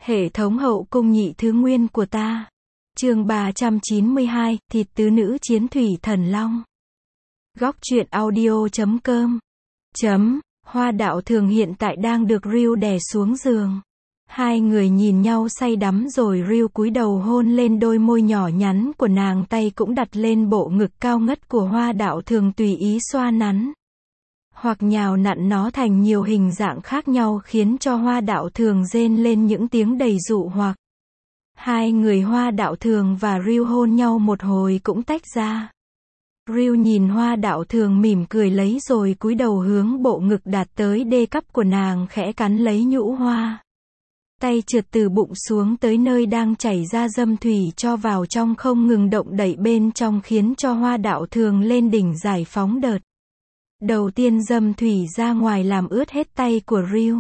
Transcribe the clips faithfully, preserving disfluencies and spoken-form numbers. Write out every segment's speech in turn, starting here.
Hệ thống hậu cung nhị thứ nguyên của ta. Chương ba trăm chín mươi hai, thịt tứ nữ chiến thủy thần long. Góc truyện audio chấm com. Chấm, Hoa Đạo Thường hiện tại đang được Ryu đè xuống giường. Hai người nhìn nhau say đắm rồi Ryu cúi đầu hôn lên đôi môi nhỏ nhắn của nàng, tay cũng đặt lên bộ ngực cao ngất của Hoa Đạo Thường tùy ý xoa nắn. Hoặc nhào nặn nó thành nhiều hình dạng khác nhau khiến cho Hoa Đạo Thường rên lên những tiếng đầy dụ hoặc. Hai người Hoa Đạo Thường và Ryu hôn nhau một hồi cũng tách ra. Ryu nhìn Hoa Đạo Thường mỉm cười lấy rồi cúi đầu hướng bộ ngực đạt tới đê cấp của nàng khẽ cắn lấy nhũ hoa. Tay trượt từ bụng xuống tới nơi đang chảy ra dâm thủy cho vào trong không ngừng động đậy bên trong khiến cho Hoa Đạo Thường lên đỉnh giải phóng đợt. Đầu tiên dâm thủy ra ngoài làm ướt hết tay của Ryu.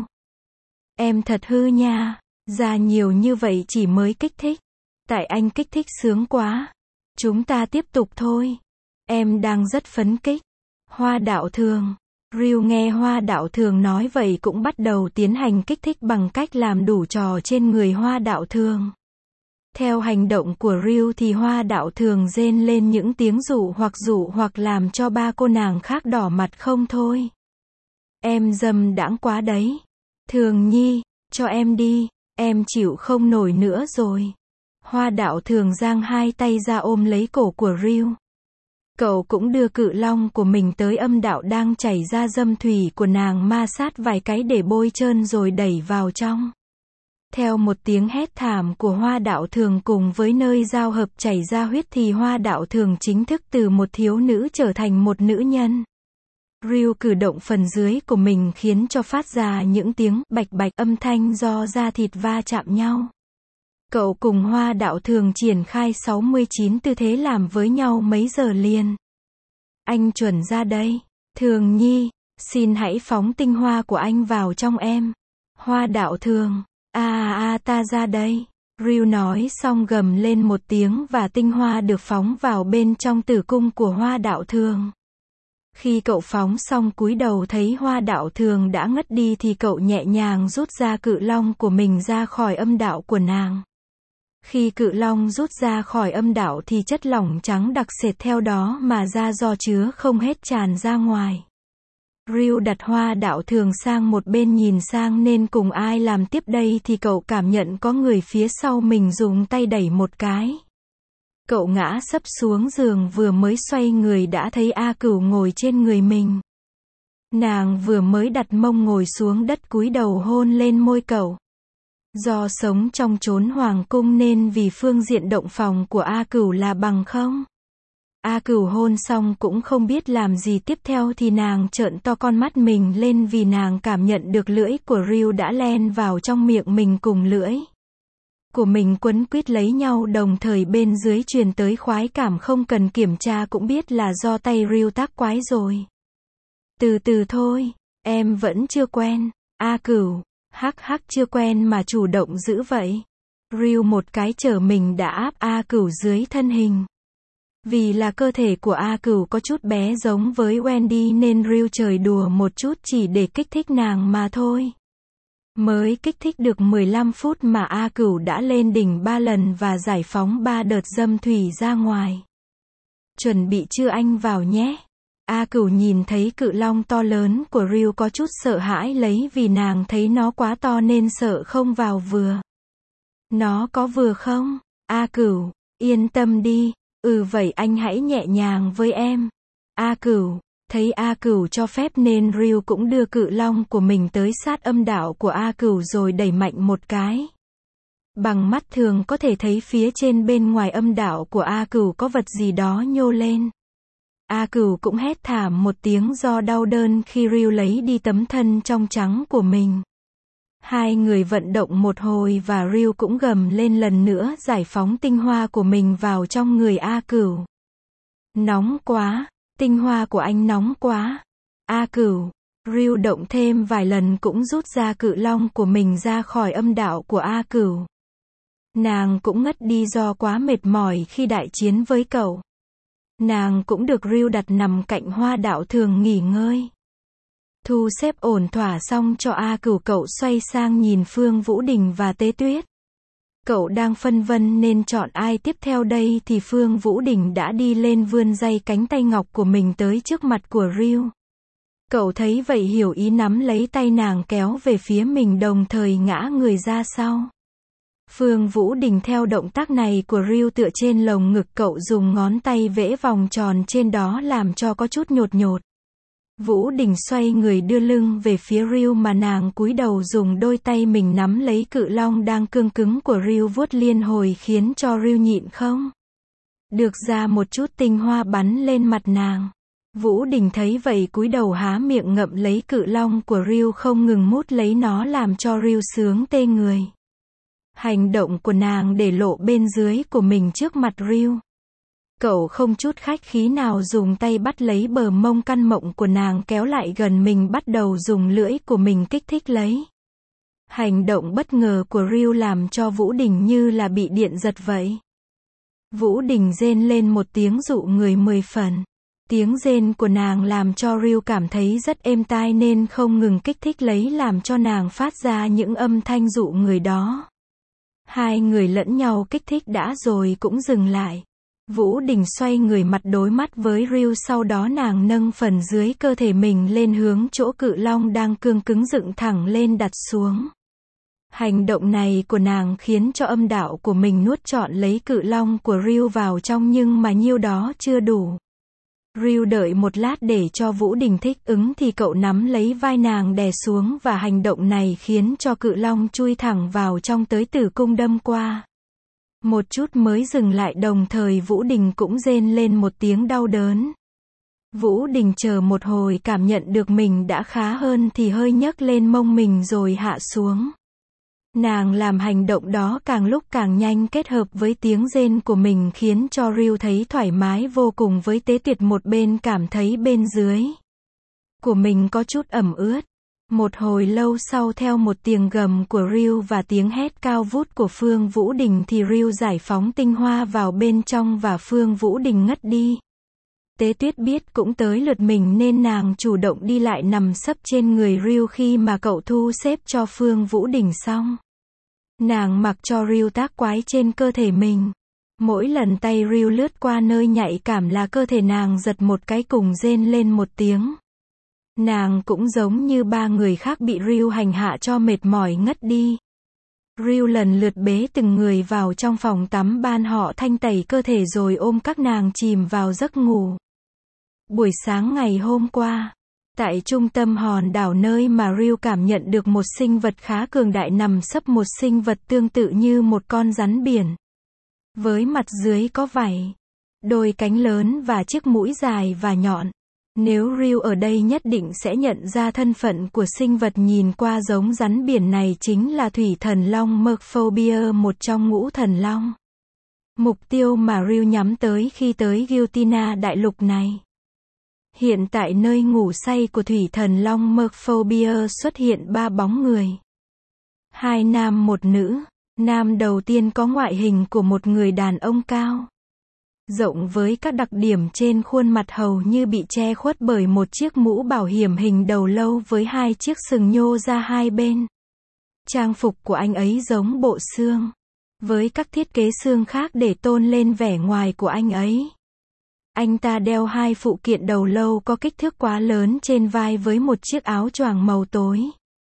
Em thật hư nha, ra nhiều như vậy chỉ mới kích thích. Tại anh kích thích sướng quá. Chúng ta tiếp tục thôi. Em đang rất phấn kích. Hoa Đạo Thường. Ryu nghe Hoa Đạo Thường nói vậy cũng bắt đầu tiến hành kích thích bằng cách làm đủ trò trên người Hoa Đạo Thường. Theo hành động của Ryu thì Hoa Đạo Thường rên lên những tiếng dụ hoặc dụ hoặc làm cho ba cô nàng khác đỏ mặt không thôi. Em dâm đãng quá đấy. Thường nhi, cho em đi, em chịu không nổi nữa rồi. Hoa Đạo Thường giang hai tay ra ôm lấy cổ của Ryu. Cậu cũng đưa cự long của mình tới âm đạo đang chảy ra dâm thủy của nàng ma sát vài cái để bôi trơn rồi đẩy vào trong. Theo một tiếng hét thảm của Hoa Đạo Thường cùng với nơi giao hợp chảy ra huyết thì Hoa Đạo Thường chính thức từ một thiếu nữ trở thành một nữ nhân. Ryu cử động phần dưới của mình khiến cho phát ra những tiếng bạch bạch âm thanh do da thịt va chạm nhau. Cậu cùng Hoa Đạo Thường triển khai sáu mươi chín tư thế làm với nhau mấy giờ liền. Anh chuẩn ra đây. Thường nhi, xin hãy phóng tinh hoa của anh vào trong em. Hoa Đạo Thường, a a a ta ra đây. Ryu nói xong gầm lên một tiếng và tinh hoa được phóng vào bên trong tử cung của Hoa Đạo Thường. Khi cậu phóng xong cúi đầu thấy Hoa Đạo Thường đã ngất đi thì cậu nhẹ nhàng rút ra cự long của mình ra khỏi âm đạo của nàng. Khi cự long rút ra khỏi âm đạo thì chất lỏng trắng đặc sệt theo đó mà ra do chứa không hết tràn ra ngoài. Ryu đặt Hoa Đạo Thường sang một bên nhìn sang nên cùng ai làm tiếp đây thì cậu cảm nhận có người phía sau mình dùng tay đẩy một cái. Cậu ngã sấp xuống giường vừa mới xoay người đã thấy A Cửu ngồi trên người mình. Nàng vừa mới đặt mông ngồi xuống đất cúi đầu hôn lên môi cậu. Do sống trong chốn hoàng cung nên vì phương diện động phòng của A Cửu là bằng không. A Cửu hôn xong cũng không biết làm gì tiếp theo thì nàng trợn to con mắt mình lên vì nàng cảm nhận được lưỡi của Ryu đã len vào trong miệng mình cùng lưỡi của mình quấn quýt lấy nhau, đồng thời bên dưới truyền tới khoái cảm không cần kiểm tra cũng biết là do tay Ryu tác quái rồi. Từ từ thôi, em vẫn chưa quen. A Cửu, hắc hắc chưa quen mà chủ động dữ vậy. Ryu một cái chở mình đã áp A Cửu dưới thân hình. Vì là cơ thể của A Cửu có chút bé giống với Wendy nên Ryu trời đùa một chút chỉ để kích thích nàng mà thôi. Mới kích thích được mười lăm phút mà A Cửu đã lên đỉnh ba lần và giải phóng ba đợt dâm thủy ra ngoài. Chuẩn bị chưa anh vào nhé. A Cửu nhìn thấy cự long to lớn của Ryu có chút sợ hãi lấy vì nàng thấy nó quá to nên sợ không vào vừa. Nó có vừa không? A Cửu, yên tâm đi. Ừ vậy anh hãy nhẹ nhàng với em. A Cửu, thấy A Cửu cho phép nên Ryu cũng đưa cự long của mình tới sát âm đạo của A Cửu rồi đẩy mạnh một cái. Bằng mắt thường có thể thấy phía trên bên ngoài âm đạo của A Cửu có vật gì đó nhô lên. A Cửu cũng hét thảm một tiếng do đau đớn khi Ryu lấy đi tấm thân trong trắng của mình. Hai người vận động một hồi và Ryu cũng gầm lên lần nữa giải phóng tinh hoa của mình vào trong người A Cửu. Nóng quá, tinh hoa của anh nóng quá. A Cửu, Ryu động thêm vài lần cũng rút ra cự long của mình ra khỏi âm đạo của A Cửu. Nàng cũng ngất đi do quá mệt mỏi khi đại chiến với cậu. Nàng cũng được Ryu đặt nằm cạnh Hoa Đạo Thường nghỉ ngơi. Thu xếp ổn thỏa xong cho A Cửu, cậu xoay sang nhìn Phương Vũ Đình và Tế Tuyết. Cậu đang phân vân nên chọn ai tiếp theo đây thì Phương Vũ Đình đã đi lên vươn dây cánh tay ngọc của mình tới trước mặt của Ryu. Cậu thấy vậy hiểu ý nắm lấy tay nàng kéo về phía mình đồng thời ngã người ra sau. Phương Vũ Đình theo động tác này của Ryu tựa trên lồng ngực cậu dùng ngón tay vẽ vòng tròn trên đó làm cho có chút nhột nhột. Vũ Đình xoay người đưa lưng về phía Ryu mà nàng cúi đầu dùng đôi tay mình nắm lấy cự long đang cương cứng của Ryu vuốt liên hồi khiến cho Ryu nhịn không được ra một chút tinh hoa bắn lên mặt nàng. Vũ Đình thấy vậy cúi đầu há miệng ngậm lấy cự long của Ryu không ngừng mút lấy nó làm cho Ryu sướng tê người. Hành động của nàng để lộ bên dưới của mình trước mặt Ryu. Cậu không chút khách khí nào dùng tay bắt lấy bờ mông căn mộng của nàng kéo lại gần mình bắt đầu dùng lưỡi của mình kích thích lấy. Hành động bất ngờ của Ryu làm cho Vũ Đình như là bị điện giật vậy. Vũ Đình rên lên một tiếng dụ người mười phần. Tiếng rên của nàng làm cho Ryu cảm thấy rất êm tai nên không ngừng kích thích lấy làm cho nàng phát ra những âm thanh dụ người đó. Hai người lẫn nhau kích thích đã rồi cũng dừng lại. Vũ Đình xoay người mặt đối mắt với Ryu sau đó nàng nâng phần dưới cơ thể mình lên hướng chỗ cự long đang cương cứng dựng thẳng lên đặt xuống. Hành động này của nàng khiến cho âm đạo của mình nuốt trọn lấy cự long của Ryu vào trong nhưng mà nhiêu đó chưa đủ. Ryu đợi một lát để cho Vũ Đình thích ứng thì cậu nắm lấy vai nàng đè xuống và hành động này khiến cho cự long chui thẳng vào trong tới tử cung đâm qua. Một chút mới dừng lại đồng thời Vũ Đình cũng rên lên một tiếng đau đớn. Vũ Đình chờ một hồi cảm nhận được mình đã khá hơn thì hơi nhấc lên mông mình rồi hạ xuống. Nàng làm hành động đó càng lúc càng nhanh kết hợp với tiếng rên của mình khiến cho Ryu thấy thoải mái vô cùng với tế tuyệt một bên cảm thấy bên dưới của mình có chút ẩm ướt. Một hồi lâu sau theo một tiếng gầm của Ryu và tiếng hét cao vút của Phương Vũ Đình thì Ryu giải phóng tinh hoa vào bên trong và Phương Vũ Đình ngất đi. Tế tuyết biết cũng tới lượt mình nên nàng chủ động đi lại nằm sấp trên người Ryu khi mà cậu thu xếp cho Phương Vũ Đình xong. Nàng mặc cho Ryu tác quái trên cơ thể mình. Mỗi lần tay Ryu lướt qua nơi nhạy cảm là cơ thể nàng giật một cái cùng rên lên một tiếng. Nàng cũng giống như ba người khác bị Ryu hành hạ cho mệt mỏi ngất đi. Ryu lần lượt bế từng người vào trong phòng tắm ban họ thanh tẩy cơ thể rồi ôm các nàng chìm vào giấc ngủ. Buổi sáng ngày hôm qua, tại trung tâm hòn đảo nơi mà Ryu cảm nhận được một sinh vật khá cường đại nằm sấp một sinh vật tương tự như một con rắn biển. Với mặt dưới có vảy, đôi cánh lớn và chiếc mũi dài và nhọn. Nếu Ryu ở đây nhất định sẽ nhận ra thân phận của sinh vật nhìn qua giống rắn biển này chính là thủy thần long Morphobia, một trong ngũ thần long. Mục tiêu mà Ryu nhắm tới khi tới Giltina đại lục này. Hiện tại nơi ngủ say của thủy thần long Morphobia xuất hiện ba bóng người. Hai nam một nữ. Nam đầu tiên có ngoại hình của một người đàn ông cao, rộng với các đặc điểm trên khuôn mặt hầu như bị che khuất bởi một chiếc mũ bảo hiểm hình đầu lâu với hai chiếc sừng nhô ra hai bên. Trang phục của anh ấy giống bộ xương, với các thiết kế xương khác để tôn lên vẻ ngoài của anh ấy. Anh ta đeo hai phụ kiện đầu lâu có kích thước quá lớn trên vai với một chiếc áo choàng màu tối,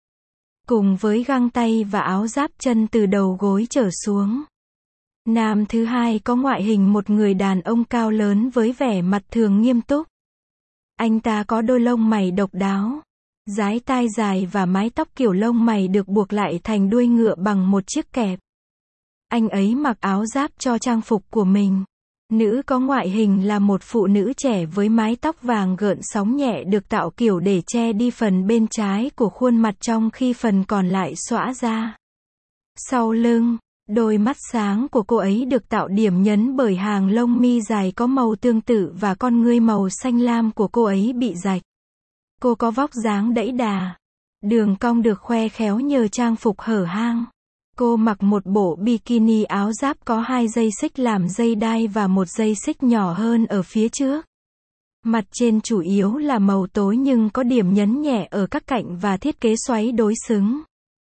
cùng với găng tay và áo giáp chân từ đầu gối trở xuống. Nam thứ hai có ngoại hình một người đàn ông cao lớn với vẻ mặt thường nghiêm túc. Anh ta có đôi lông mày độc đáo, dái tai dài và mái tóc kiểu lông mày được buộc lại thành đuôi ngựa bằng một chiếc kẹp. Anh ấy mặc áo giáp cho trang phục của mình. Nữ có ngoại hình là một phụ nữ trẻ với mái tóc vàng gợn sóng nhẹ được tạo kiểu để che đi phần bên trái của khuôn mặt trong khi phần còn lại xõa ra. Sau lưng, đôi mắt sáng của cô ấy được tạo điểm nhấn bởi hàng lông mi dài có màu tương tự và con ngươi màu xanh lam của cô ấy bị rạch. Cô có vóc dáng đẫy đà. Đường cong được khoe khéo nhờ trang phục hở hang. Cô mặc một bộ bikini áo giáp có hai dây xích làm dây đai và một dây xích nhỏ hơn ở phía trước. Mặt trên chủ yếu là màu tối nhưng có điểm nhấn nhẹ ở các cạnh và thiết kế xoáy đối xứng.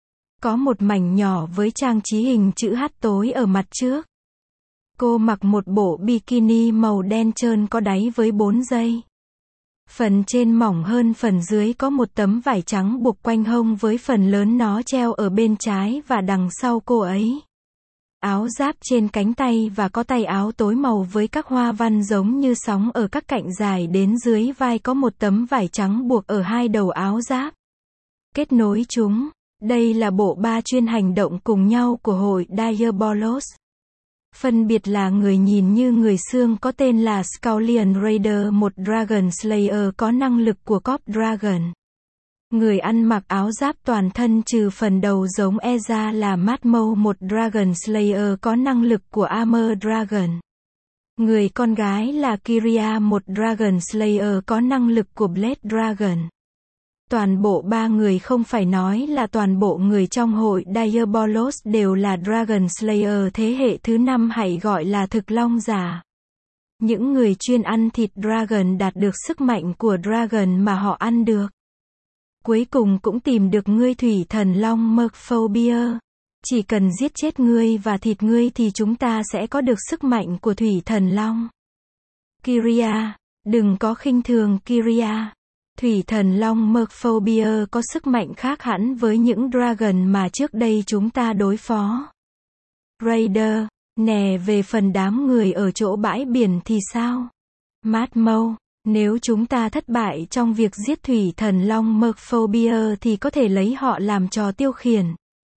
Có một mảnh nhỏ với trang trí hình chữ H tối ở mặt trước. Cô mặc một bộ bikini màu đen trơn có đáy với bốn dây. Phần trên mỏng hơn phần dưới, có một tấm vải trắng buộc quanh hông với phần lớn nó treo ở bên trái và đằng sau cô ấy. Áo giáp trên cánh tay và có tay áo tối màu với các hoa văn giống như sóng ở các cạnh dài đến dưới vai, có một tấm vải trắng buộc ở hai đầu áo giáp. Kết nối chúng. Đây là bộ ba chuyên hành động cùng nhau của hội Diabolos. Phân biệt là người nhìn như người xương có tên là Scullion Raider, một Dragon Slayer có năng lực của Corp Dragon. Người ăn mặc áo giáp toàn thân trừ phần đầu giống Eza là Matmo, một Dragon Slayer có năng lực của Armor Dragon. Người con gái là Kyria, một Dragon Slayer có năng lực của Blade Dragon. Toàn bộ ba người, không phải nói là toàn bộ người trong hội Diabolos, đều là Dragon Slayer thế hệ thứ năm, hãy gọi là thực long giả. Những người chuyên ăn thịt Dragon đạt được sức mạnh của Dragon mà họ ăn được. Cuối cùng cũng tìm được ngươi thủy thần long Merfolbia. Chỉ cần giết chết ngươi và thịt ngươi thì chúng ta sẽ có được sức mạnh của thủy thần long. Kyria, đừng có khinh thường Kyria. Thủy thần long Merfolbia có sức mạnh khác hẳn với những Dragon mà trước đây chúng ta đối phó. Raider, nè, về phần đám người ở chỗ bãi biển thì sao? Matmo, nếu chúng ta thất bại trong việc giết thủy thần long Merfolbia thì có thể lấy họ làm trò tiêu khiển.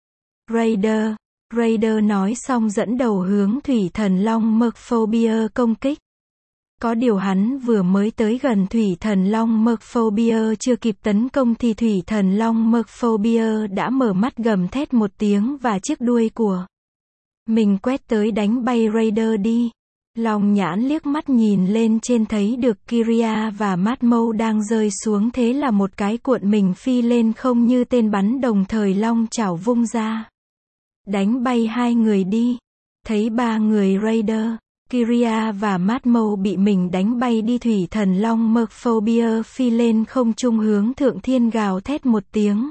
Raider, Raider nói xong dẫn đầu hướng thủy thần long Merfolbia công kích. Có điều hắn vừa mới tới gần thủy thần long Merfolbia, chưa kịp tấn công thì thủy thần long Merfolbia đã mở mắt gầm thét một tiếng và chiếc đuôi của mình quét tới đánh bay Raider đi. Long nhãn liếc mắt nhìn lên trên thấy được Kyria và Matmo đang rơi xuống, thế là một cái cuộn mình phi lên không như tên bắn, đồng thời long chảo vung ra. Đánh bay hai người đi. Thấy ba người Raider, Kyria và Matmo bị mình đánh bay đi, thủy thần long Merfolbia phi lên không trung hướng thượng thiên gào thét một tiếng.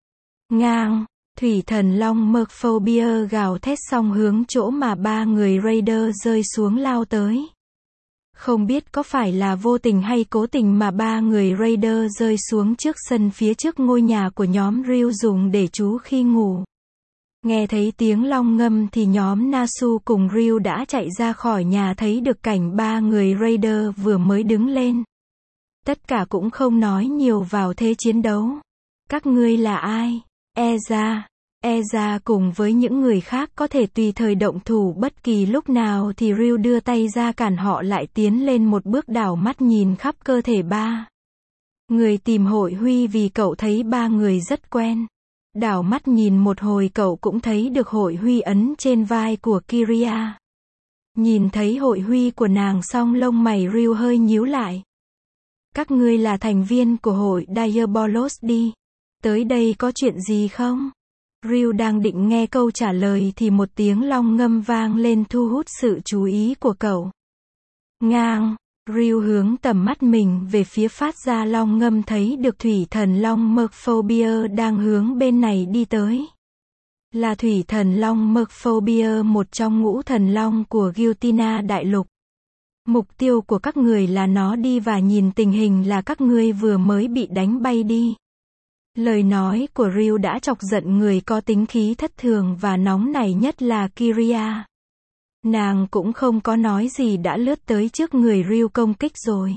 Ngang, thủy thần long Merfolbia gào thét xong hướng chỗ mà ba người Raider rơi xuống lao tới. Không biết có phải là vô tình hay cố tình mà ba người Raider rơi xuống trước sân phía trước ngôi nhà của nhóm Ryu dùng để trú khi ngủ. Nghe thấy tiếng long ngâm thì nhóm Nasu cùng Ryu đã chạy ra khỏi nhà, thấy được cảnh ba người Raider vừa mới đứng lên. Tất cả cũng không nói nhiều vào thế chiến đấu. Các ngươi là ai? Eza. Eza cùng với những người khác có thể tùy thời động thủ bất kỳ lúc nào thì Ryu đưa tay ra cản họ lại, tiến lên một bước, đảo mắt nhìn khắp cơ thể ba người tìm Hội Huy vì cậu thấy ba người rất quen. Đảo mắt nhìn một hồi cậu cũng thấy được Hội Huy ấn trên vai của Kyria. Nhìn thấy Hội Huy của nàng xong lông mày Ryu hơi nhíu lại. Các ngươi là thành viên của hội Diabolos đi. Tới đây có chuyện gì không? Ryu đang định nghe câu trả lời thì một tiếng long ngâm vang lên thu hút sự chú ý của cậu. Ngang, Ryu hướng tầm mắt mình về phía phát ra long ngâm, thấy được thủy thần long Merfolbia đang hướng bên này đi tới. Là thủy thần long Merfolbia, một trong ngũ thần long của Giltina đại lục. Mục tiêu của các người là nó đi, và nhìn tình hình là các ngươi vừa mới bị đánh bay đi. Lời nói của Ryu đã chọc giận người có tính khí thất thường và nóng nảy nhất là Kyria. Nàng cũng không có nói gì đã lướt tới trước người Ryu công kích rồi.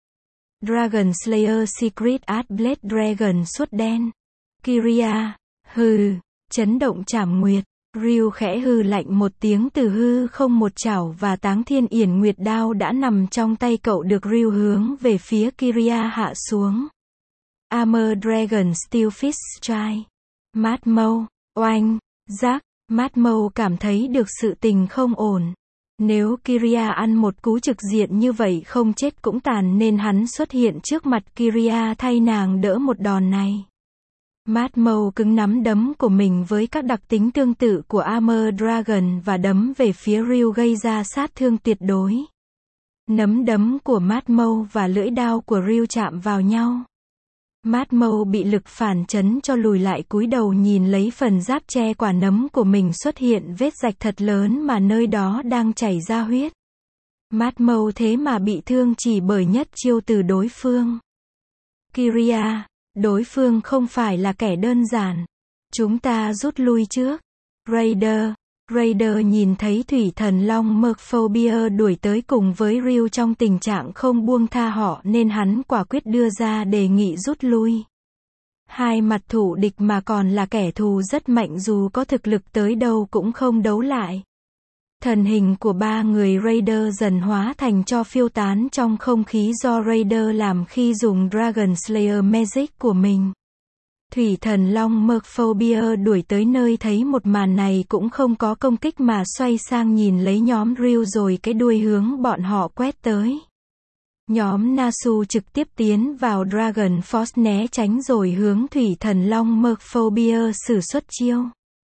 Dragon Slayer Secret Art Blade Dragon suốt đen. Kyria, hừ, chấn động trảm nguyệt. Ryu khẽ hừ lạnh một tiếng, từ hư không một chảo và táng thiên yển nguyệt đao đã nằm trong tay cậu được Ryu hướng về phía Kyria hạ xuống. Armor Dragon Steel Fist Strike. Matmo, oanh, giác. Matmo cảm thấy được sự tình không ổn. Nếu Kyria ăn một cú trực diện như vậy không chết cũng tàn, nên hắn xuất hiện trước mặt Kyria thay nàng đỡ một đòn này. Matmo cứng nắm đấm của mình với các đặc tính tương tự của Armor Dragon và đấm về phía Ryu gây ra sát thương tuyệt đối. Nắm đấm của Matmo và lưỡi đao của Ryu chạm vào nhau. Mát Mâu bị lực phản chấn cho lùi lại cúi đầu nhìn lấy phần giáp che quả nấm của mình xuất hiện vết rạch thật lớn mà nơi đó đang chảy ra huyết. Mát Mâu thế mà bị thương chỉ bởi nhất chiêu từ đối phương. Kyria, đối phương không phải là kẻ đơn giản. Chúng ta rút lui trước. Raider, Raider nhìn thấy thủy thần long Merfolbia đuổi tới cùng với Ryu trong tình trạng không buông tha họ nên hắn quả quyết đưa ra đề nghị rút lui. Hai mặt thủ địch mà còn là kẻ thù rất mạnh dù có thực lực tới đâu cũng không đấu lại. Thần hình của ba người Raider dần hóa thành tro phiêu tán trong không khí do Raider làm khi dùng Dragon Slayer Magic của mình. Thủy thần long Merfolbia đuổi tới nơi thấy một màn này cũng không có công kích mà xoay sang nhìn lấy nhóm Ryu rồi cái đuôi hướng bọn họ quét tới. Nhóm Nasu trực tiếp tiến vào Dragon Force né tránh rồi hướng thủy thần long Merfolbia sử xuất chiêu.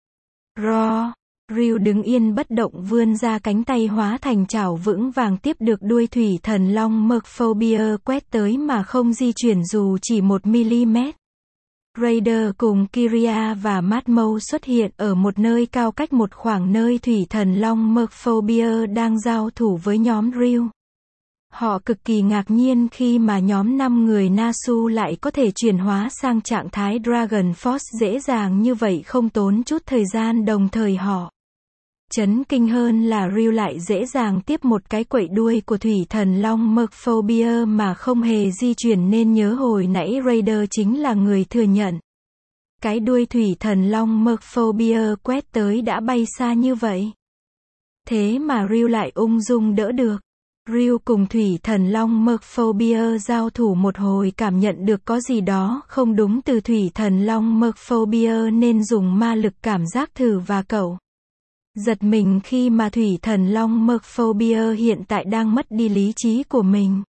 Ro, Ryu đứng yên bất động vươn ra cánh tay hóa thành chảo vững vàng tiếp được đuôi thủy thần long Merfolbia quét tới mà không di chuyển dù chỉ một mi-li-mét. Raider cùng Kyria và Mát Mâu xuất hiện ở một nơi cao cách một khoảng nơi thủy thần long Merfolbia đang giao thủ với nhóm Ryu. Họ cực kỳ ngạc nhiên khi mà nhóm năm người Nasu lại có thể chuyển hóa sang trạng thái Dragon Force dễ dàng như vậy không tốn chút thời gian đồng thời họ. Chấn kinh hơn là Ryu lại dễ dàng tiếp một cái quậy đuôi của thủy thần long Merfolbia mà không hề di chuyển nên nhớ hồi nãy Raider chính là người thừa nhận. Cái đuôi thủy thần long Merfolbia quét tới đã bay xa như vậy. Thế mà Ryu lại ung dung đỡ được. Ryu cùng thủy thần long Merfolbia giao thủ một hồi cảm nhận được có gì đó không đúng từ thủy thần long Merfolbia nên dùng ma lực cảm giác thử và cậu. Giật mình khi mà thủy thần long Merfolbia hiện tại đang mất đi lý trí của mình.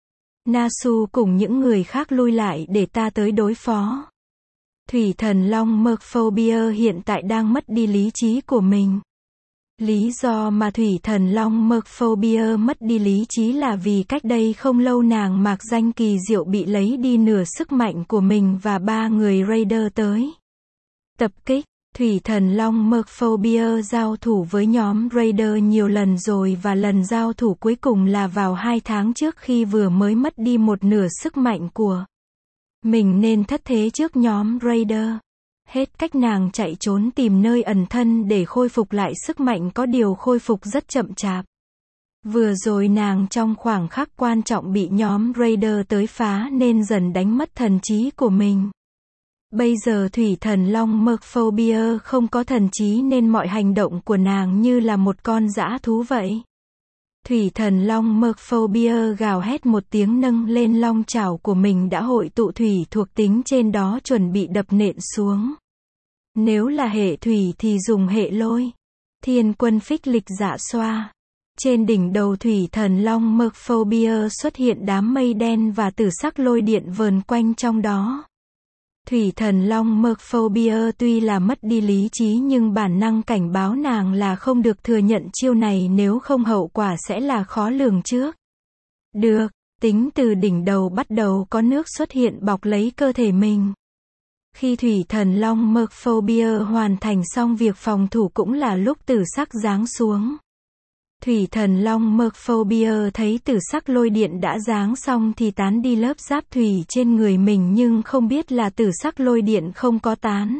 Nasu cùng những người khác lui lại để ta tới đối phó. Thủy thần long Merfolbia hiện tại đang mất đi lý trí của mình. Lý do mà thủy thần long Merfolbia mất đi lý trí là vì cách đây không lâu nàng mạc danh kỳ diệu bị lấy đi nửa sức mạnh của mình và ba người Raider tới tập kích. Thủy thần long Merfolbia giao thủ với nhóm Raider nhiều lần rồi và lần giao thủ cuối cùng là vào hai tháng trước khi vừa mới mất đi một nửa sức mạnh của mình nên thất thế trước nhóm Raider. Hết cách nàng chạy trốn tìm nơi ẩn thân để khôi phục lại sức mạnh có điều khôi phục rất chậm chạp. Vừa rồi nàng trong khoảng khắc quan trọng bị nhóm Raider tới phá nên dần đánh mất thần trí của mình. Bây giờ thủy thần long Merfolbia không có thần trí nên mọi hành động của nàng như là một con dã thú vậy. Thủy thần long Merfolbia gào hét một tiếng nâng lên long chảo của mình đã hội tụ thủy thuộc tính trên đó chuẩn bị đập nện xuống. Nếu là hệ thủy thì dùng hệ lôi. Thiên quân phích lịch dạ xoa. Trên đỉnh đầu thủy thần long Merfolbia xuất hiện đám mây đen và tử sắc lôi điện vờn quanh trong đó. Thủy thần long Merfolbia tuy là mất đi lý trí nhưng bản năng cảnh báo nàng là không được thừa nhận chiêu này nếu không hậu quả sẽ là khó lường trước. Được, tính từ đỉnh đầu bắt đầu có nước xuất hiện bọc lấy cơ thể mình. Khi thủy thần long Merfolbia hoàn thành xong việc phòng thủ cũng là lúc tử sắc giáng xuống. Thủy thần long Merfolbia thấy tử sắc lôi điện đã giáng xong thì tán đi lớp giáp thủy trên người mình nhưng không biết là tử sắc lôi điện không có tán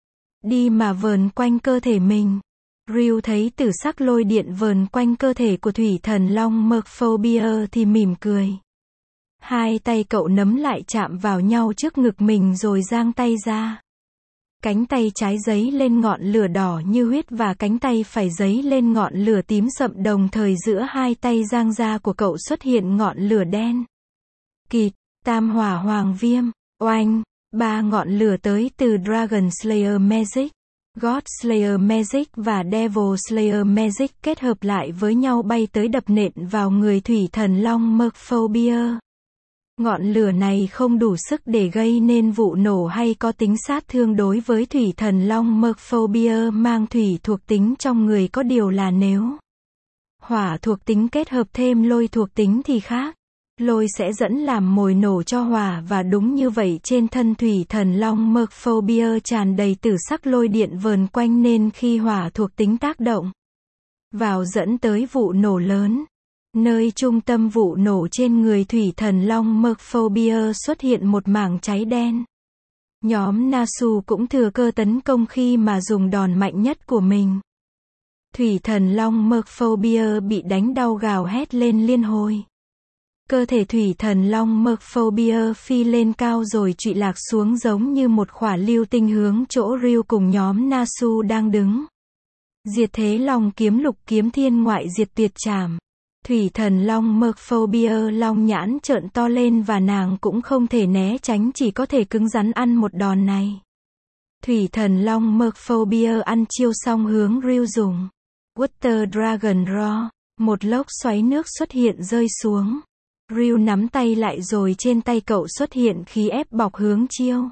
đi mà vờn quanh cơ thể mình. Ryu thấy tử sắc lôi điện vờn quanh cơ thể của thủy thần long Merfolbia thì mỉm cười. Hai tay cậu nắm lại chạm vào nhau trước ngực mình rồi giang tay ra. Cánh tay trái giấy lên ngọn lửa đỏ như huyết và cánh tay phải giấy lên ngọn lửa tím sậm đồng thời giữa hai tay giang ra của cậu xuất hiện ngọn lửa đen. Kịt, tam hỏa hoàng viêm, oanh, ba ngọn lửa tới từ Dragon Slayer Magic, God Slayer Magic và Devil Slayer Magic kết hợp lại với nhau bay tới đập nện vào người thủy thần long Merfolbia. Ngọn lửa này không đủ sức để gây nên vụ nổ hay có tính sát thương đối với thủy thần long Merfolbia mang thủy thuộc tính trong người có điều là nếu hỏa thuộc tính kết hợp thêm lôi thuộc tính thì khác. Lôi sẽ dẫn làm mồi nổ cho hỏa và đúng như vậy trên thân thủy thần long Merfolbia tràn đầy tử sắc lôi điện vờn quanh nên khi hỏa thuộc tính tác động vào dẫn tới vụ nổ lớn. Nơi trung tâm vụ nổ trên người thủy thần long Merfolbia xuất hiện một mảng cháy đen. Nhóm Nasu cũng thừa cơ tấn công khi mà dùng đòn mạnh nhất của mình. Thủy thần long Merfolbia bị đánh đau gào hét lên liên hồi. Cơ thể thủy thần long Merfolbia phi lên cao rồi trụy lạc xuống giống như một khỏa lưu tinh hướng chỗ Ryu cùng nhóm Nasu đang đứng. Diệt thế long kiếm lục kiếm thiên ngoại diệt tuyệt trảm. Thủy thần long Merfolbia long nhãn trợn to lên và nàng cũng không thể né tránh, chỉ có thể cứng rắn ăn một đòn này. Thủy thần long Merfolbia ăn chiêu xong hướng Ryu dùng Water Dragon Roar, một lốc xoáy nước xuất hiện rơi xuống. Ryu nắm tay lại rồi trên tay cậu xuất hiện khí ép bọc hướng chiêu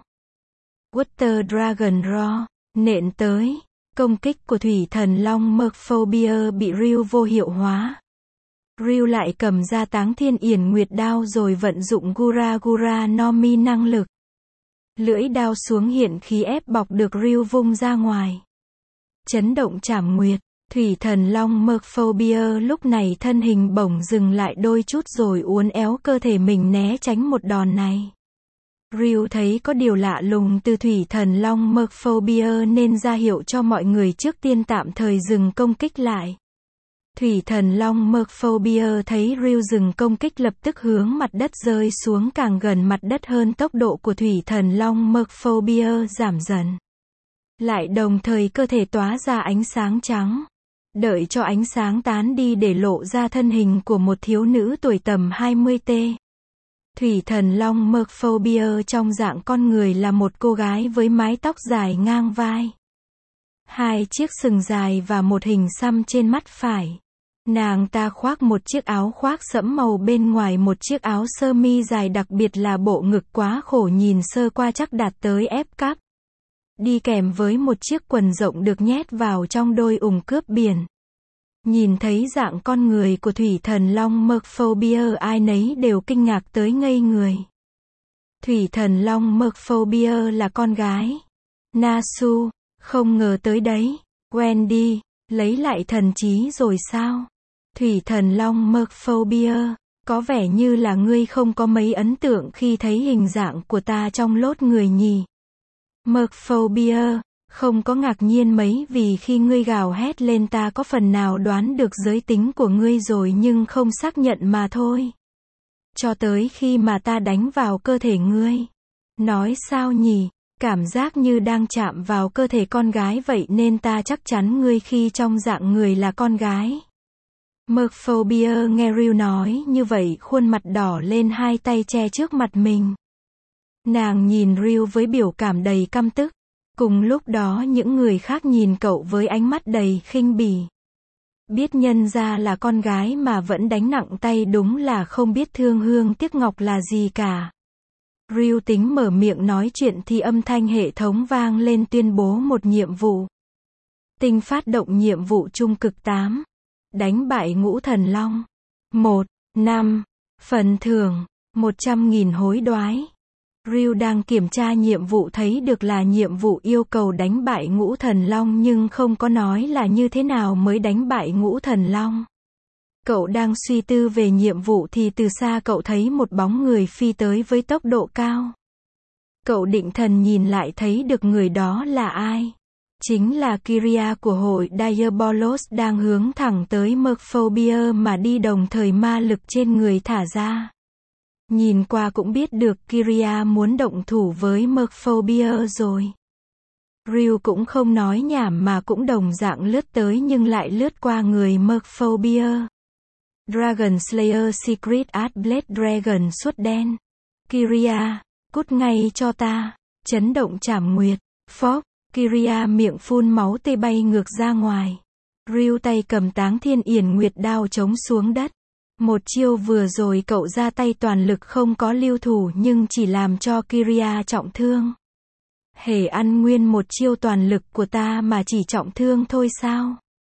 Water Dragon Roar, nện tới. Công kích của thủy thần long Merfolbia bị Ryu vô hiệu hóa. Ryu lại cầm ra Táng Thiên Yển Nguyệt đao rồi vận dụng Gura Gura no Mi năng lực. Lưỡi đao xuống hiện khí ép bọc được Ryu vung ra ngoài. Chấn động trảm nguyệt. Thủy thần long Merfolbia lúc này thân hình bổng dừng lại đôi chút rồi uốn éo cơ thể mình né tránh một đòn này. Ryu thấy có điều lạ lùng từ thủy thần long Merfolbia nên ra hiệu cho mọi người trước tiên tạm thời dừng công kích lại. Thủy thần long Merfolbia thấy Ryu dừng công kích lập tức hướng mặt đất rơi xuống càng gần mặt đất hơn, tốc độ của thủy thần long Merfolbia giảm dần. Lại đồng thời cơ thể tóa ra ánh sáng trắng. Đợi cho ánh sáng tán đi để lộ ra thân hình của một thiếu nữ tuổi tầm hai mươi tuổi. Thủy thần long Merfolbia trong dạng con người là một cô gái với mái tóc dài ngang vai, hai chiếc sừng dài và một hình xăm trên mắt phải. Nàng ta khoác một chiếc áo khoác sẫm màu, bên ngoài một chiếc áo sơ mi dài, đặc biệt là bộ ngực quá khổ nhìn sơ qua chắc đạt tới ép cắp. Đi kèm với một chiếc quần rộng được nhét vào trong đôi ủng cướp biển. Nhìn thấy dạng con người của thủy thần long Merfolbia ai nấy đều kinh ngạc tới ngây người. Thủy thần long Merfolbia là con gái. Nasu, không ngờ tới đấy. Wendy, lấy lại thần trí rồi sao? Thủy thần long Merfolbia, có vẻ như là ngươi không có mấy ấn tượng khi thấy hình dạng của ta trong lốt người nhỉ? Merfolbia, không có ngạc nhiên mấy vì khi ngươi gào hét lên ta có phần nào đoán được giới tính của ngươi rồi nhưng không xác nhận mà thôi. Cho tới khi mà ta đánh vào cơ thể ngươi. Nói sao nhỉ? Cảm giác như đang chạm vào cơ thể con gái vậy nên ta chắc chắn ngươi khi trong dạng người là con gái. Merfolbia nghe Ryu nói như vậy khuôn mặt đỏ lên, hai tay che trước mặt mình. Nàng nhìn Ryu với biểu cảm đầy căm tức. Cùng lúc đó những người khác nhìn cậu với ánh mắt đầy khinh bỉ. Biết nhân ra là con gái mà vẫn đánh nặng tay, đúng là không biết thương hương tiếc ngọc là gì cả. Ryu tính mở miệng nói chuyện thì âm thanh hệ thống vang lên tuyên bố một nhiệm vụ. Tinh phát động nhiệm vụ trung cực tám. Đánh bại ngũ thần long. một. năm. Phần thưởng. một trăm nghìn hối đoái. Ryu đang kiểm tra nhiệm vụ thấy được là nhiệm vụ yêu cầu đánh bại ngũ thần long nhưng không có nói là như thế nào mới đánh bại ngũ thần long. Cậu đang suy tư về nhiệm vụ thì từ xa cậu thấy một bóng người phi tới với tốc độ cao. Cậu định thần nhìn lại thấy được người đó là ai? Chính là Kyria của hội Diabolos đang hướng thẳng tới Merfolbia mà đi, đồng thời ma lực trên người thả ra. Nhìn qua cũng biết được Kyria muốn động thủ với Merfolbia rồi. Ryu cũng không nói nhảm mà cũng đồng dạng lướt tới nhưng lại lướt qua người Merfolbia. Dragon Slayer Secret Art Blade Dragon suốt đen. Kyria, cút ngay cho ta. Chấn động trảm nguyệt. Phốc, Kyria miệng phun máu tê bay ngược ra ngoài. Ryu tay cầm Táng Thiên Yển Nguyệt đao chống xuống đất. Một chiêu vừa rồi cậu ra tay toàn lực không có lưu thủ nhưng chỉ làm cho Kyria trọng thương. Hề ăn nguyên một chiêu toàn lực của ta mà chỉ trọng thương thôi sao?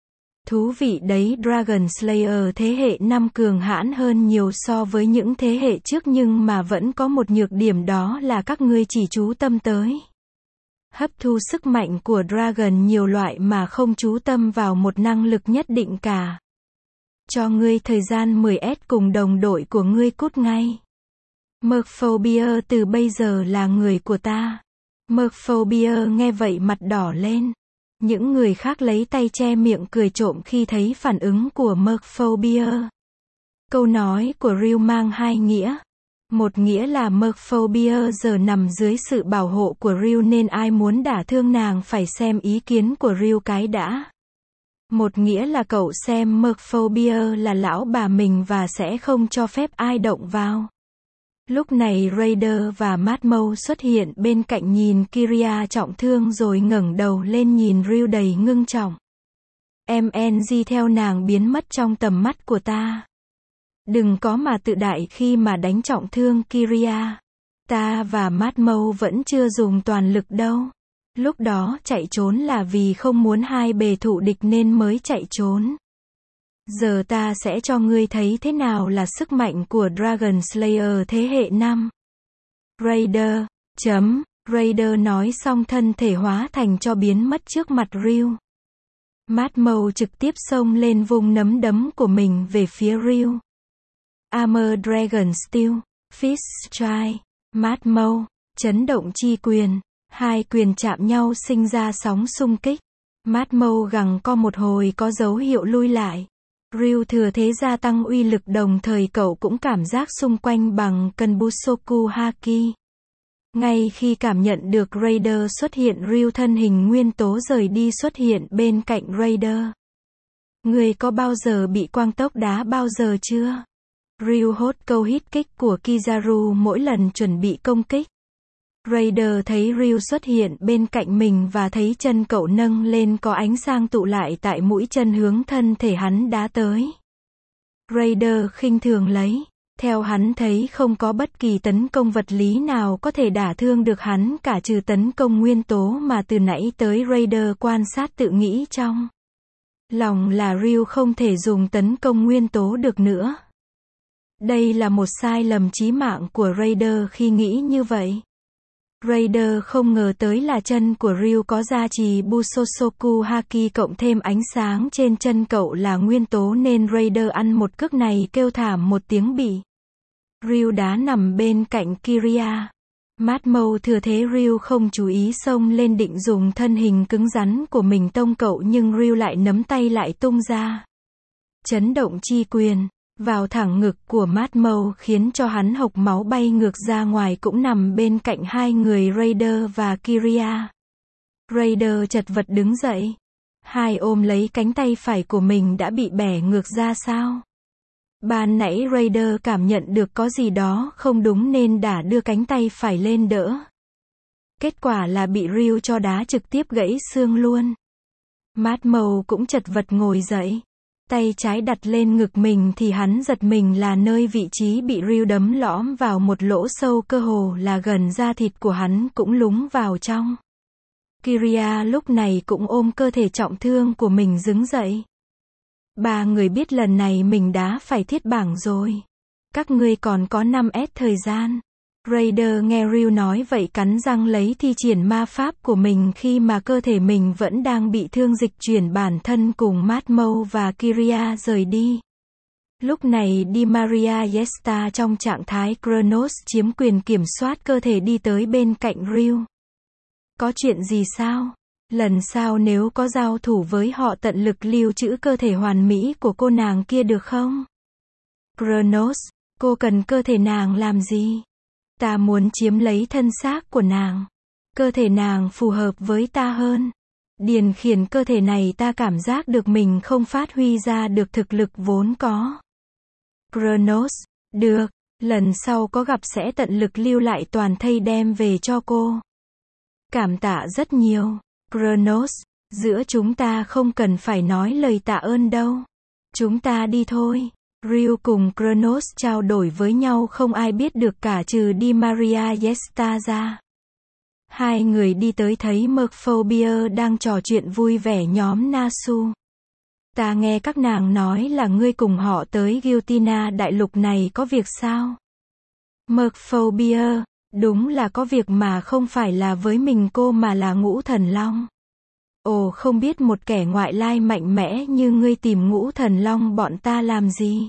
Thú vị đấy, Dragon Slayer thế hệ năm cường hãn hơn nhiều so với những thế hệ trước nhưng mà vẫn có một nhược điểm, đó là các ngươi chỉ chú tâm tới hấp thu sức mạnh của Dragon nhiều loại mà không chú tâm vào một năng lực nhất định cả. Cho ngươi thời gian mười S cùng đồng đội của ngươi cút ngay. Merphobia từ bây giờ là người của ta. Merphobia nghe vậy mặt đỏ lên. Những người khác lấy tay che miệng cười trộm khi thấy phản ứng của Merphobia. Câu nói của Ryu mang hai nghĩa. Một nghĩa là Merphobia giờ nằm dưới sự bảo hộ của Ryu nên ai muốn đả thương nàng phải xem ý kiến của Ryu cái đã. Một nghĩa là cậu xem Merphobia là lão bà mình và sẽ không cho phép ai động vào. Lúc này Raider và Matmo xuất hiện bên cạnh nhìn Kiria trọng thương rồi ngẩng đầu lên nhìn Ryu đầy ngưng trọng. em en giê theo nàng biến mất trong tầm mắt của ta. Đừng có mà tự đại khi mà đánh trọng thương Kiria. Ta và Matmo vẫn chưa dùng toàn lực đâu. Lúc đó chạy trốn là vì không muốn hai bề thụ địch nên mới chạy trốn. Giờ ta sẽ cho ngươi thấy thế nào là sức mạnh của Dragon Slayer thế hệ năm. Raider, chấm, Raider nói xong thân thể hóa thành cho biến mất trước mặt Ryu. Matmo trực tiếp xông lên vùng nấm đấm của mình về phía Ryu. Armor Dragon Steel, Fist Strike, Matmo, chấn động chi quyền. Hai quyền chạm nhau sinh ra sóng xung kích. Matmo gằng co một hồi có dấu hiệu lui lại. Ryu thừa thế gia tăng uy lực đồng thời cậu cũng cảm giác xung quanh bằng Kenbusoku Haki. Ngay khi cảm nhận được Raider xuất hiện, Ryu thân hình nguyên tố rời đi xuất hiện bên cạnh Raider. Người có bao giờ bị quang tốc đá bao giờ chưa? Ryu hốt câu hit kích của Kizaru mỗi lần chuẩn bị công kích. Raider thấy Ryu xuất hiện bên cạnh mình và thấy chân cậu nâng lên có ánh sáng tụ lại tại mũi chân hướng thân thể hắn đá tới. Raider khinh thường lấy. Theo hắn thấy không có bất kỳ tấn công vật lý nào có thể đả thương được hắn cả trừ tấn công nguyên tố mà từ nãy tới Raider quan sát tự nghĩ trong lòng là Ryu không thể dùng tấn công nguyên tố được nữa. Đây là một sai lầm chí mạng của Raider khi nghĩ như vậy. Raider không ngờ tới là chân của Ryu có gia trì Busosoku Haki cộng thêm ánh sáng trên chân cậu là nguyên tố nên Raider ăn một cước này kêu thảm một tiếng bị Ryu đá nằm bên cạnh Kiria. Matmo thừa thế Ryu không chú ý xông lên định dùng thân hình cứng rắn của mình tông cậu nhưng Ryu lại nắm tay lại tung ra. Chấn động chi quyền vào thẳng ngực của Matmo khiến cho hắn hộc máu bay ngược ra ngoài cũng nằm bên cạnh hai người Raider và Kiria. Raider chật vật đứng dậy. Hai ôm lấy cánh tay phải của mình đã bị bẻ ngược ra sao? Ban nãy Raider cảm nhận được có gì đó không đúng nên đã đưa cánh tay phải lên đỡ. Kết quả là bị Ryu cho đá trực tiếp gãy xương luôn. Matmo cũng chật vật ngồi dậy. Tay trái đặt lên ngực mình thì hắn giật mình là nơi vị trí bị Ryu đấm lõm vào một lỗ sâu cơ hồ là gần da thịt của hắn cũng lún vào trong. Kiria lúc này cũng ôm cơ thể trọng thương của mình đứng dậy. Ba người biết lần này mình đã phải thiết bảng rồi. Các ngươi còn có năm S thời gian. Raider nghe Ryu nói vậy cắn răng lấy thi triển ma pháp của mình khi mà cơ thể mình vẫn đang bị thương dịch chuyển bản thân cùng Matmo và Kiria rời đi. Lúc này Di Maria Yesta trong trạng thái Kronos chiếm quyền kiểm soát cơ thể đi tới bên cạnh Ryu. Có chuyện gì sao? Lần sau nếu có giao thủ với họ tận lực lưu trữ cơ thể hoàn mỹ của cô nàng kia được không? Kronos, cô cần cơ thể nàng làm gì? Ta muốn chiếm lấy thân xác của nàng. Cơ thể nàng phù hợp với ta hơn. Điền khiển cơ thể này ta cảm giác được mình không phát huy ra được thực lực vốn có. Kronos, được, lần sau có gặp sẽ tận lực lưu lại toàn thây đem về cho cô. Cảm tạ rất nhiều. Kronos, giữa chúng ta không cần phải nói lời tạ ơn đâu. Chúng ta đi thôi. Ryu cùng Kronos trao đổi với nhau không ai biết được cả trừ Di Maria Yesta ra. Hai người đi tới thấy Merphobia đang trò chuyện vui vẻ nhóm Nasu. Ta nghe các nàng nói là ngươi cùng họ tới Giltina đại lục này có việc sao? Merphobia, đúng là có việc mà không phải là với mình cô mà là Ngũ Thần Long. Ồ, không biết một kẻ ngoại lai mạnh mẽ như ngươi tìm Ngũ Thần Long bọn ta làm gì?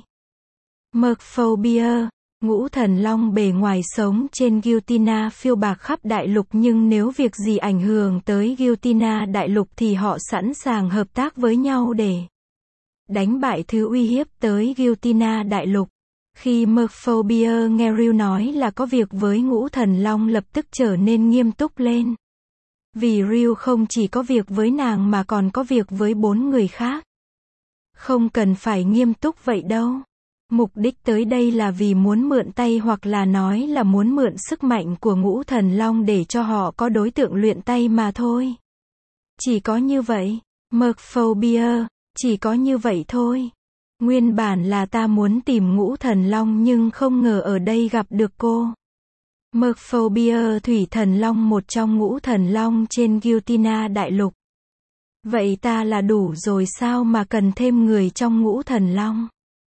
Merphobia, Ngũ Thần Long bề ngoài sống trên Giltina phiêu bạc khắp đại lục nhưng nếu việc gì ảnh hưởng tới Giltina đại lục thì họ sẵn sàng hợp tác với nhau để đánh bại thứ uy hiếp tới Giltina đại lục. Khi Merphobia nghe Ryu nói là có việc với Ngũ Thần Long lập tức trở nên nghiêm túc lên. Vì Ryu không chỉ có việc với nàng mà còn có việc với bốn người khác. Không cần phải nghiêm túc vậy đâu. Mục đích tới đây là vì muốn mượn tay hoặc là nói là muốn mượn sức mạnh của Ngũ Thần Long để cho họ có đối tượng luyện tay mà thôi. Chỉ có như vậy. Merphobia, chỉ có như vậy thôi. Nguyên bản là ta muốn tìm Ngũ Thần Long nhưng không ngờ ở đây gặp được cô. Merphobia Thủy Thần Long một trong Ngũ Thần Long trên Giltina đại lục. Vậy ta là đủ rồi sao mà cần thêm người trong Ngũ Thần Long?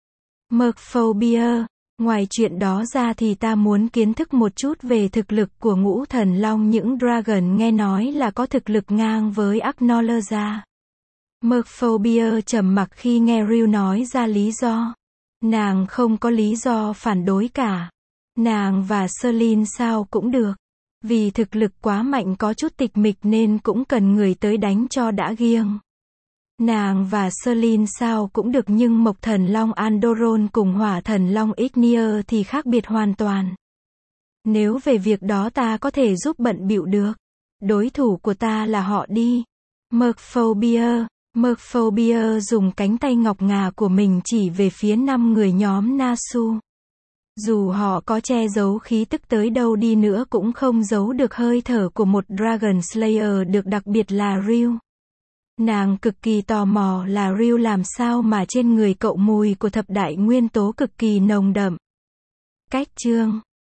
Merphobia, ngoài chuyện đó ra thì ta muốn kiến thức một chút về thực lực của Ngũ Thần Long. Những Dragon nghe nói là có thực lực ngang với Acknowledge. Merphobia trầm mặc khi nghe Ryu nói ra lý do. Nàng không có lý do phản đối cả. Nàng và Celine sao cũng được. Vì thực lực quá mạnh có chút tịch mịch nên cũng cần người tới đánh cho đã giêng. Nàng và Celine sao cũng được nhưng Mộc Thần Long Andoron cùng Hỏa Thần Long Ignea thì khác biệt hoàn toàn. Nếu về việc đó ta có thể giúp bận bịu được. Đối thủ của ta là họ đi. Merphobia. Merphobia dùng cánh tay ngọc ngà của mình chỉ về phía năm người nhóm Nasu. Dù họ có che giấu khí tức tới đâu đi nữa cũng không giấu được hơi thở của một Dragon Slayer được đặc biệt là Ryu. Nàng cực kỳ tò mò là Ryu làm sao mà trên người cậu mùi của thập đại nguyên tố cực kỳ nồng đậm. Cách chương